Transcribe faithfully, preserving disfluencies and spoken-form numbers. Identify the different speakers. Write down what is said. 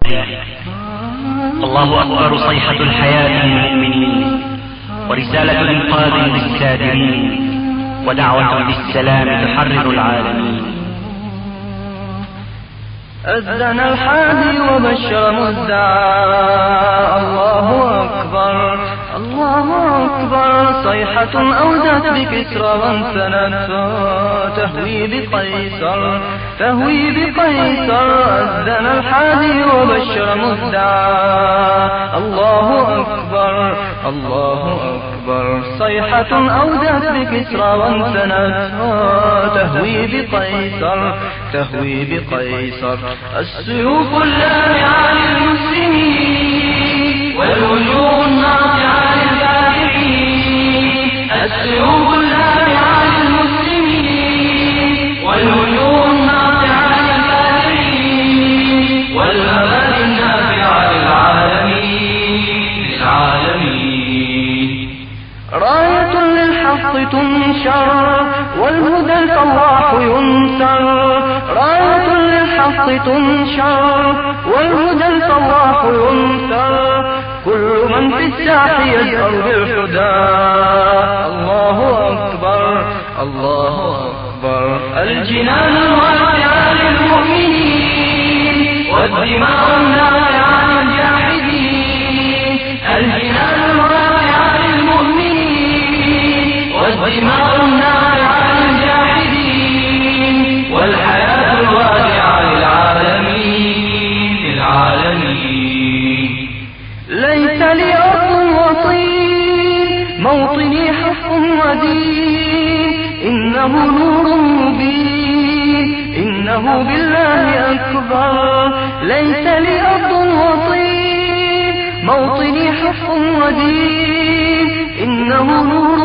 Speaker 1: الله أكبر صيحة الحياة للمؤمنين، ورسالة إنقاذ للسادرين، ودعوة بالسلام تحرر العالمين.
Speaker 2: أذن الحادي وبشر مدعا، الله أكبر الله أكبر، صيحة أودت بكسرى وانثنت تهوي بقيصر تهوي بقيصر. أذن الحادي وبشر مدعا، الله أكبر الله أكبر، صيحة أودت بكسرى وانثنت تهوي بقيصر تهوي بقيصر. السيوف اللامعة للمسلمين والوجوه الناطعة للكافرين، السيوف اللامعة للمسلمين والوجوه الناطعة للكافرين، والمبادئ النافعة للعالمين للعالمين. راية للحق تنشر والهدى الفواح ينثر، راية للحق تنشر والهدى الفواح ينثر. كل من في الساح يزهر بالحدى، الله أكبر الله أكبر. الجنان الواسعة للمؤمنين والدماء النافعة للجاحدين، الجنان الواسعة للمؤمنين والدماء النافعة للجاحدين، والحياة الواسعة للعالمين للعالمين. ليس لي أرض وطين، موطني حق ودين، إنه نور مبين إنه بالله أكبر. ليس لي أرض وطين، موطني حق ودين، إنه نور